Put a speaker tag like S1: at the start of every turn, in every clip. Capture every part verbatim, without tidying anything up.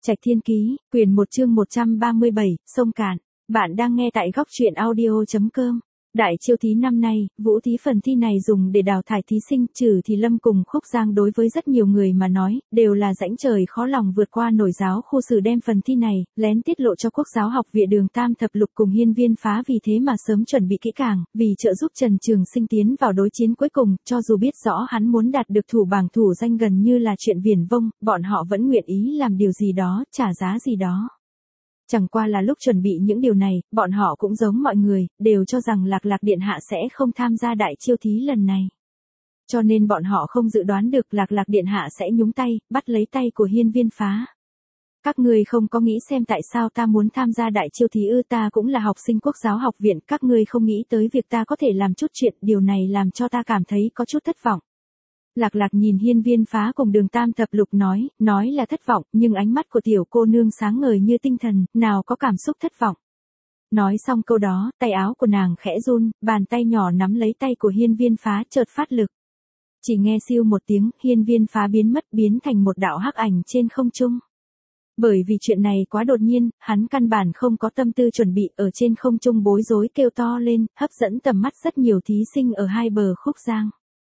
S1: Trạch Thiên Ký, quyển một chương một trăm ba mươi bảy, sông cạn. Bạn đang nghe tại góc truyện audio chấm com. Đại chiêu thí năm nay, vũ thí phần thi này dùng để đào thải thí sinh, trừ thì Lâm cùng Khúc Giang đối với rất nhiều người mà nói, đều là rãnh trời khó lòng vượt qua nổi. Giáo khu sử đem phần thi này, lén tiết lộ cho Quốc giáo học viện Đường Tam Thập Lục cùng Hiên Viên Phá, vì thế mà sớm chuẩn bị kỹ càng, vì trợ giúp Trần Trường Sinh tiến vào đối chiến cuối cùng, cho dù biết rõ hắn muốn đạt được thủ bảng thủ danh gần như là chuyện viển vông, bọn họ vẫn nguyện ý làm điều gì đó, trả giá gì đó. Chẳng qua là lúc chuẩn bị những điều này, bọn họ cũng giống mọi người, đều cho rằng Lạc Lạc Điện Hạ sẽ không tham gia đại chiêu thí lần này. Cho nên bọn họ không dự đoán được Lạc Lạc Điện Hạ sẽ nhúng tay, bắt lấy tay của Hiên Viên Phá. Các ngươi không có nghĩ xem tại sao ta muốn tham gia đại chiêu thí ư? Ta cũng là học sinh Quốc giáo học viện, các ngươi không nghĩ tới việc ta có thể làm chút chuyện, điều này làm cho ta cảm thấy có chút thất vọng. Lạc Lạc nhìn Hiên Viên Phá cùng Đường Tam Thập Lục nói, nói là thất vọng, nhưng ánh mắt của tiểu cô nương sáng ngời như tinh thần, nào có cảm xúc thất vọng. Nói xong câu đó, tay áo của nàng khẽ run, bàn tay nhỏ nắm lấy tay của Hiên Viên Phá chợt phát lực. Chỉ nghe siêu một tiếng, Hiên Viên Phá biến mất, biến thành một đạo hắc ảnh trên không trung. Bởi vì chuyện này quá đột nhiên, hắn căn bản không có tâm tư chuẩn bị, ở trên không trung bối rối kêu to lên, hấp dẫn tầm mắt rất nhiều thí sinh ở hai bờ Khúc Giang.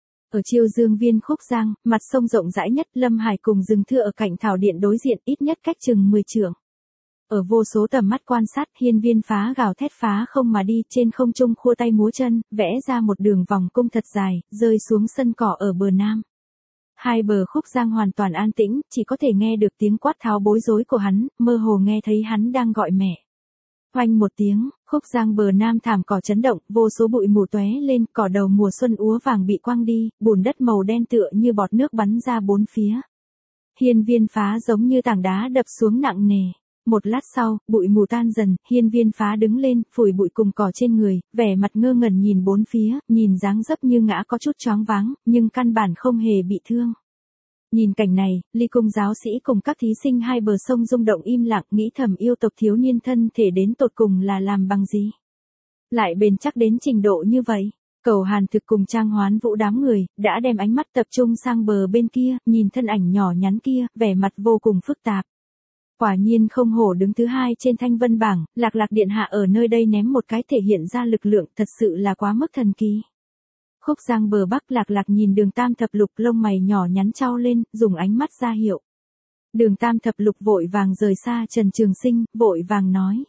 S1: Ở chiêu dương viên Khúc Giang, mặt sông rộng rãi nhất, Lâm Hải cùng rừng thưa ở cạnh thảo điện đối diện, ít nhất cách chừng mười trượng. Ở vô số tầm mắt quan sát, Hiên Viên Phá gào thét phá không mà đi, trên không trung khua tay múa chân, vẽ ra một đường vòng cung thật dài, rơi xuống sân cỏ ở bờ nam. Hai bờ Khúc Giang hoàn toàn an tĩnh, chỉ có thể nghe được tiếng quát tháo bối rối của hắn, mơ hồ nghe thấy hắn đang gọi mẹ. Oanh một tiếng, Khúc Giang bờ nam thảm cỏ chấn động, vô số bụi mù tóe lên, cỏ đầu mùa xuân úa vàng bị quăng đi, bùn đất màu đen tựa như bọt nước bắn ra bốn phía. Hiên Viên Phá giống như tảng đá đập xuống nặng nề. Một lát sau, bụi mù tan dần, Hiên Viên Phá đứng lên, phủi bụi cùng cỏ trên người, vẻ mặt ngơ ngẩn nhìn bốn phía, nhìn dáng dấp như ngã có chút choáng váng, nhưng căn bản không hề bị thương. Nhìn cảnh này, Ly Cung giáo sĩ cùng các thí sinh hai bờ sông rung động im lặng, nghĩ thầm yêu tộc thiếu niên thân thể đến tột cùng là làm bằng gì? Lại bền chắc đến trình độ như vậy. Cầu Hàn Thực cùng Trang Hoán Vũ đám người, đã đem ánh mắt tập trung sang bờ bên kia, nhìn thân ảnh nhỏ nhắn kia, vẻ mặt vô cùng phức tạp. Quả nhiên không hổ đứng thứ hai trên thanh vân bảng, Lạc Lạc Điện Hạ ở nơi đây ném một cái thể hiện ra lực lượng, thật sự là quá mức thần kỳ. Khúc Giang bờ bắc, Lạc Lạc nhìn Đường Tam Thập Lục, lông mày nhỏ nhắn chau lên, dùng ánh mắt ra hiệu. Đường Tam Thập Lục vội vàng rời xa Trần Trường Sinh, vội vàng nói.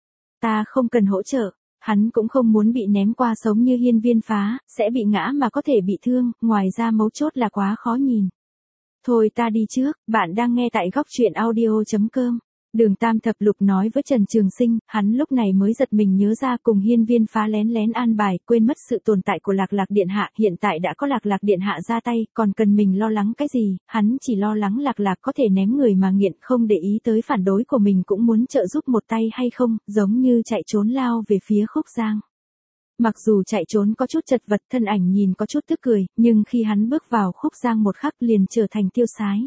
S1: Ta không cần hỗ trợ, hắn cũng không muốn bị ném qua sống như Hiên Viên Phá, sẽ bị ngã mà có thể bị thương, ngoài ra mấu chốt là quá khó nhìn. Thôi ta đi trước, bạn đang nghe tại góc truyện audio chấm com. Đường Tam Thập Lục nói với Trần Trường Sinh, hắn lúc này mới giật mình nhớ ra cùng Hiên Viên Phá lén lén an bài, quên mất sự tồn tại của Lạc Lạc Điện Hạ, hiện tại đã có Lạc Lạc Điện Hạ ra tay, còn cần mình lo lắng cái gì, hắn chỉ lo lắng Lạc Lạc có thể ném người mà nghiện, không để ý tới phản đối của mình, cũng muốn trợ giúp một tay hay không, giống như chạy trốn lao về phía Khúc Giang. Mặc dù chạy trốn có chút chật vật, thân ảnh nhìn có chút tức cười, nhưng khi hắn bước vào Khúc Giang một khắc liền trở thành tiêu sái.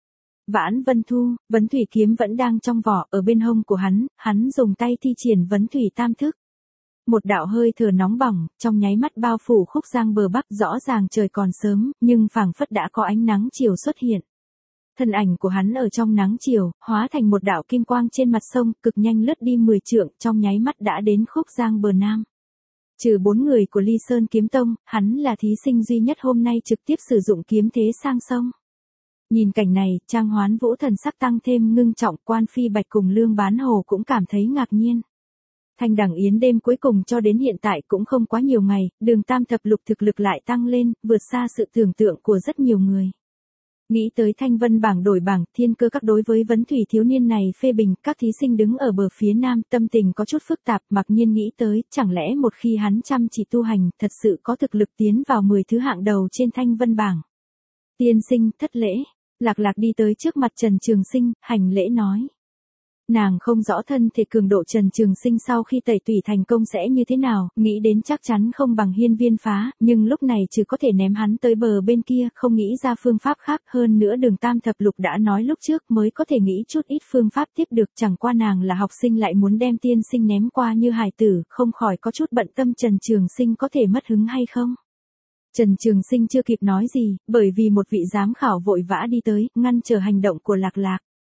S1: Vãn Vân Thu, Vấn Thủy kiếm vẫn đang trong vỏ, ở bên hông của hắn, hắn dùng tay thi triển Vấn Thủy tam thức. Một đạo hơi thở nóng bỏng, trong nháy mắt bao phủ Khúc Giang bờ bắc, rõ ràng trời còn sớm, nhưng phảng phất đã có ánh nắng chiều xuất hiện. Thân ảnh của hắn ở trong nắng chiều, hóa thành một đạo kim quang trên mặt sông, cực nhanh lướt đi mười trượng, trong nháy mắt đã đến Khúc Giang bờ nam. Trừ bốn người của Ly Sơn Kiếm Tông, hắn là thí sinh duy nhất hôm nay trực tiếp sử dụng kiếm thế sang sông. Nhìn cảnh này, Trang Hoán Vũ thần sắc tăng thêm ngưng trọng, Quan Phi Bạch cùng Lương Bán Hồ cũng cảm thấy ngạc nhiên. Thanh Đằng Yến đêm cuối cùng cho đến hiện tại cũng không quá nhiều ngày, Đường Tam Thập Lục thực lực lại tăng lên, vượt xa sự tưởng tượng của rất nhiều người. Nghĩ tới thanh vân bảng đổi bảng, Thiên Cơ Các đối với Vấn Thủy thiếu niên này phê bình, các thí sinh đứng ở bờ phía nam, tâm tình có chút phức tạp, mặc nhiên nghĩ tới, chẳng lẽ một khi hắn chăm chỉ tu hành, thật sự có thực lực tiến vào mười thứ hạng đầu trên thanh vân bảng. Tiên sinh, thất lễ. Lạc Lạc đi tới trước mặt Trần Trường Sinh, hành lễ nói. Nàng không rõ thân thể cường độ Trần Trường Sinh sau khi tẩy tủy thành công sẽ như thế nào, nghĩ đến chắc chắn không bằng Hiên Viên Phá, nhưng lúc này chỉ có thể ném hắn tới bờ bên kia, không nghĩ ra phương pháp khác, hơn nữa Đường Tam Thập Lục đã nói lúc trước mới có thể nghĩ chút ít phương pháp tiếp được, chẳng qua nàng là học sinh lại muốn đem tiên sinh ném qua như hài tử, không khỏi có chút bận tâm Trần Trường Sinh có thể mất hứng hay không. Trần Trường Sinh chưa kịp nói gì, bởi vì một vị giám khảo vội vã đi tới, ngăn trở hành động của Lạc Lạc.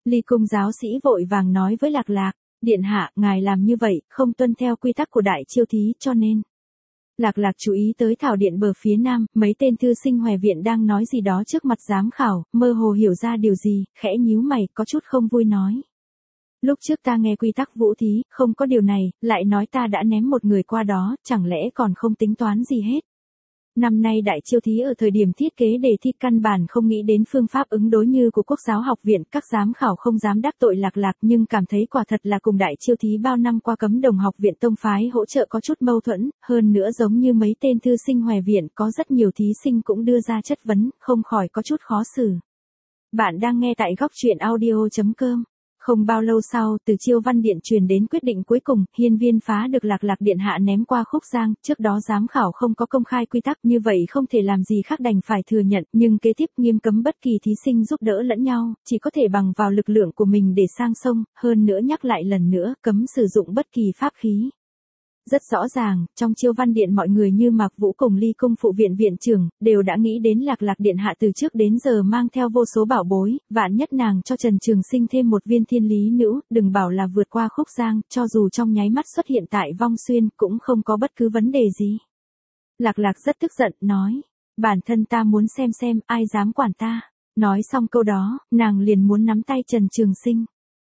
S1: Ly Cung giáo sĩ vội vàng nói với Lạc Lạc, điện hạ, ngài làm như vậy, không tuân theo quy tắc của đại chiêu thí cho nên. Lạc Lạc chú ý tới thảo điện bờ phía nam, mấy tên thư sinh Hoè viện đang nói gì đó trước mặt giám khảo, mơ hồ hiểu ra điều gì, khẽ nhíu mày, có chút không vui nói. Lúc trước ta nghe quy tắc vũ thí, không có điều này, lại nói ta đã ném một người qua đó, chẳng lẽ còn không tính toán gì hết. Năm nay đại chiêu thí ở thời điểm thiết kế đề thi căn bản không nghĩ đến phương pháp ứng đối như của Quốc giáo học viện, các giám khảo không dám đắc tội Lạc Lạc nhưng cảm thấy quả thật là cùng đại chiêu thí bao năm qua cấm đồng học viện tông phái hỗ trợ có chút mâu thuẫn, hơn nữa giống như mấy tên thư sinh Hoè viện có rất nhiều thí sinh cũng đưa ra chất vấn, không khỏi có chút khó xử. Bạn đang nghe tại góc truyện audio chấm com. Không bao lâu sau, từ Chiêu Văn Điện truyền đến quyết định cuối cùng, hiên viên phá được Lạc Lạc điện hạ ném qua Khúc Giang, trước đó giám khảo không có công khai quy tắc, như vậy không thể làm gì khác đành phải thừa nhận, nhưng kế tiếp nghiêm cấm bất kỳ thí sinh giúp đỡ lẫn nhau, chỉ có thể bằng vào lực lượng của mình để sang sông, hơn nữa nhắc lại lần nữa, cấm sử dụng bất kỳ pháp khí. Rất rõ ràng, trong Chiêu Văn Điện mọi người như Mạc Vũ cùng Ly Cung phụ viện viện trưởng, đều đã nghĩ đến Lạc Lạc điện hạ từ trước đến giờ mang theo vô số bảo bối, vạn nhất nàng cho Trần Trường Sinh thêm một viên thiên lý nữ, đừng bảo là vượt qua Khúc Giang, cho dù trong nháy mắt xuất hiện tại Vong Xuyên cũng không có bất cứ vấn đề gì. Lạc Lạc rất tức giận, nói, bản thân ta muốn xem xem ai dám quản ta. Nói xong câu đó, nàng liền muốn nắm tay Trần Trường Sinh.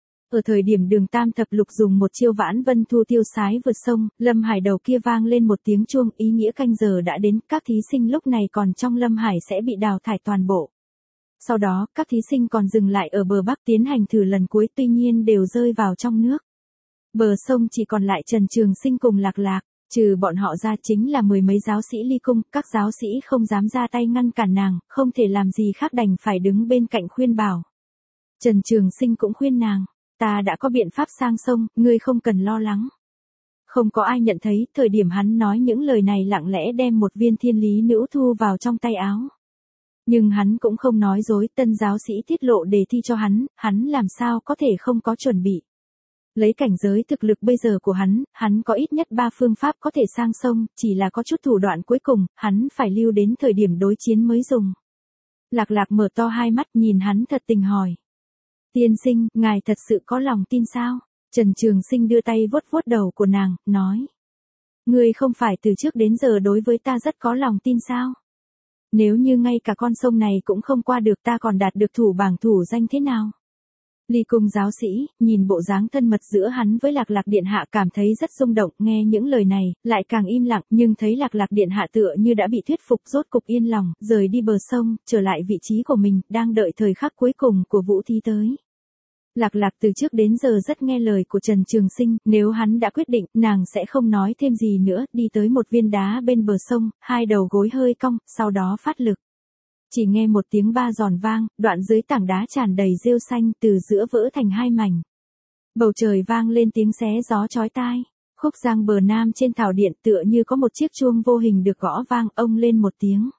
S1: Ở thời điểm Đường Tam thập lục dùng một chiêu Vãn Vân Thu tiêu sái vượt sông, Lâm Hải đầu kia vang lên một tiếng chuông, ý nghĩa canh giờ đã đến, các thí sinh lúc này còn trong Lâm Hải sẽ bị đào thải toàn bộ. Sau đó, các thí sinh còn dừng lại ở bờ bắc tiến hành thử lần cuối, tuy nhiên đều rơi vào trong nước. Bờ sông chỉ còn lại Trần Trường Sinh cùng Lạc Lạc, trừ bọn họ ra chính là mười mấy giáo sĩ Ly Cung, các giáo sĩ không dám ra tay ngăn cản nàng, không thể làm gì khác đành phải đứng bên cạnh khuyên bảo. Trần Trường Sinh cũng khuyên nàng. Ta đã có biện pháp sang sông, ngươi không cần lo lắng. Không có ai nhận thấy, thời điểm hắn nói những lời này lặng lẽ đem một viên thiên lý nữ thu vào trong tay áo. Nhưng hắn cũng không nói dối, tân giáo sĩ tiết lộ đề thi cho hắn, hắn làm sao có thể không có chuẩn bị. Lấy cảnh giới thực lực bây giờ của hắn, hắn có ít nhất ba phương pháp có thể sang sông, chỉ là có chút thủ đoạn cuối cùng, hắn phải lưu đến thời điểm đối chiến mới dùng. Lạc Lạc mở to hai mắt nhìn hắn thật tình hỏi. Tiên sinh, ngài thật sự có lòng tin sao? Trần Trường Sinh đưa tay vuốt vuốt đầu của nàng, nói. Ngươi không phải từ trước đến giờ đối với ta rất có lòng tin sao? Nếu như ngay cả con sông này cũng không qua được ta còn đạt được thủ bảng thủ danh thế nào? Ly Cung giáo sĩ, nhìn bộ dáng thân mật giữa hắn với Lạc Lạc điện hạ cảm thấy rất rung động, nghe những lời này, lại càng im lặng, nhưng thấy Lạc Lạc điện hạ tựa như đã bị thuyết phục rốt cục yên lòng, rời đi bờ sông, trở lại vị trí của mình, đang đợi thời khắc cuối cùng của vũ thí tới. Lạc Lạc từ trước đến giờ rất nghe lời của Trần Trường Sinh, nếu hắn đã quyết định, nàng sẽ không nói thêm gì nữa, đi tới một viên đá bên bờ sông, hai đầu gối hơi cong, sau đó phát lực. Chỉ nghe một tiếng ba giòn vang, đoạn dưới tảng đá tràn đầy rêu xanh, từ giữa vỡ thành hai mảnh. Bầu trời vang lên tiếng xé gió chói tai. Khúc Giang bờ nam trên thảo điện tựa như có một chiếc chuông vô hình được gõ vang, ông lên một tiếng.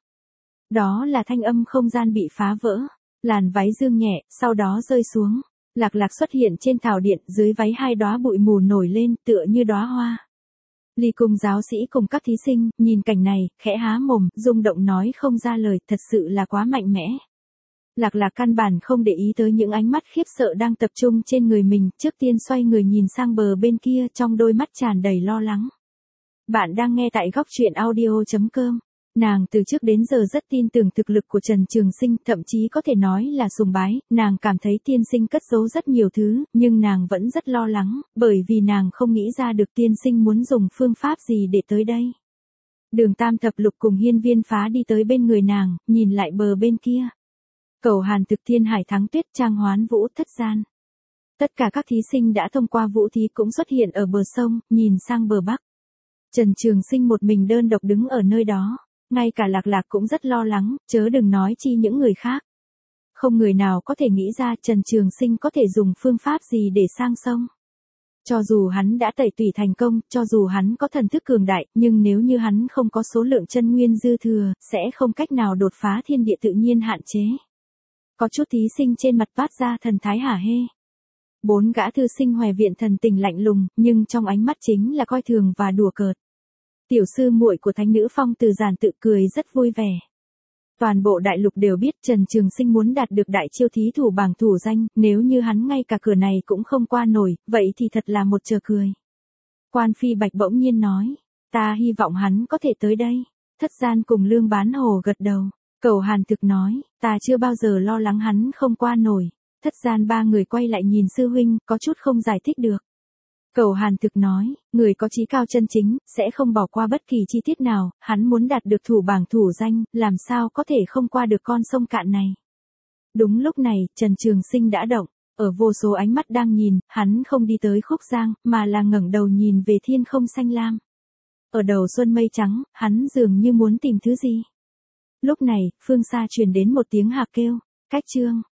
S1: Đó là thanh âm không gian bị phá vỡ. Làn váy dương nhẹ, sau đó rơi xuống. Lạc Lạc xuất hiện trên thảo điện, dưới váy hai đóa bụi mù nổi lên, tựa như đóa hoa. Ly Cung giáo sĩ cùng các thí sinh, nhìn cảnh này, khẽ há mồm, rung động nói không ra lời, thật sự là quá mạnh mẽ. Lạc Lạc căn bản không để ý tới những ánh mắt khiếp sợ đang tập trung trên người mình, trước tiên xoay người nhìn sang bờ bên kia, trong đôi mắt tràn đầy lo lắng. Bạn đang nghe tại góc truyện audio chấm com. Nàng từ trước đến giờ rất tin tưởng thực lực của Trần Trường Sinh, thậm chí có thể nói là sùng bái, nàng cảm thấy tiên sinh cất giấu rất nhiều thứ, nhưng nàng vẫn rất lo lắng, bởi vì nàng không nghĩ ra được tiên sinh muốn dùng phương pháp gì để tới đây. Đường Tam thập lục cùng hiên viên phá đi tới bên người nàng, nhìn lại bờ bên kia. Cầu Hàn thực thiên hải thắng tuyết trang hoán vũ thất gian. Tất cả các thí sinh đã thông qua vũ thí cũng xuất hiện ở bờ sông, nhìn sang bờ bắc. Trần Trường Sinh một mình đơn độc đứng ở nơi đó. Ngay cả Lạc Lạc cũng rất lo lắng, chớ đừng nói chi những người khác. Không người nào có thể nghĩ ra Trần Trường Sinh có thể dùng phương pháp gì để sang sông. Cho dù hắn đã tẩy tủy thành công, cho dù hắn có thần thức cường đại, nhưng nếu như hắn không có số lượng chân nguyên dư thừa, sẽ không cách nào đột phá thiên địa tự nhiên hạn chế. Có chút thí sinh trên mặt toát ra thần thái hả hê. Bốn gã thư sinh Hoè viện thần tình lạnh lùng, nhưng trong ánh mắt chính là coi thường và đùa cợt. Tiểu sư muội của thánh nữ phong từ giản tự cười rất vui vẻ. Toàn bộ đại lục đều biết Trần Trường Sinh muốn đạt được đại chiêu thí thủ bảng thủ danh, nếu như hắn ngay cả cửa này cũng không qua nổi, vậy thì thật là một trò cười. Quan Phi Bạch bỗng nhiên nói, ta hy vọng hắn có thể tới đây. Thất Gian cùng Lương Bán Hồ gật đầu. Cẩu Hàn Thực nói, ta chưa bao giờ lo lắng hắn không qua nổi. Thất Gian ba người quay lại nhìn sư huynh, có chút không giải thích được. Cẩu Hàn Thực nói, người có chí cao chân chính, sẽ không bỏ qua bất kỳ chi tiết nào, hắn muốn đạt được thủ bảng thủ danh, làm sao có thể không qua được con sông cạn này. Đúng lúc này, Trần Trường Sinh đã động, ở vô số ánh mắt đang nhìn, hắn không đi tới Khúc Giang, mà là ngẩng đầu nhìn về thiên không xanh lam. Ở đầu xuân mây trắng, hắn dường như muốn tìm thứ gì. Lúc này, phương xa truyền đến một tiếng hạc kêu, cách chương.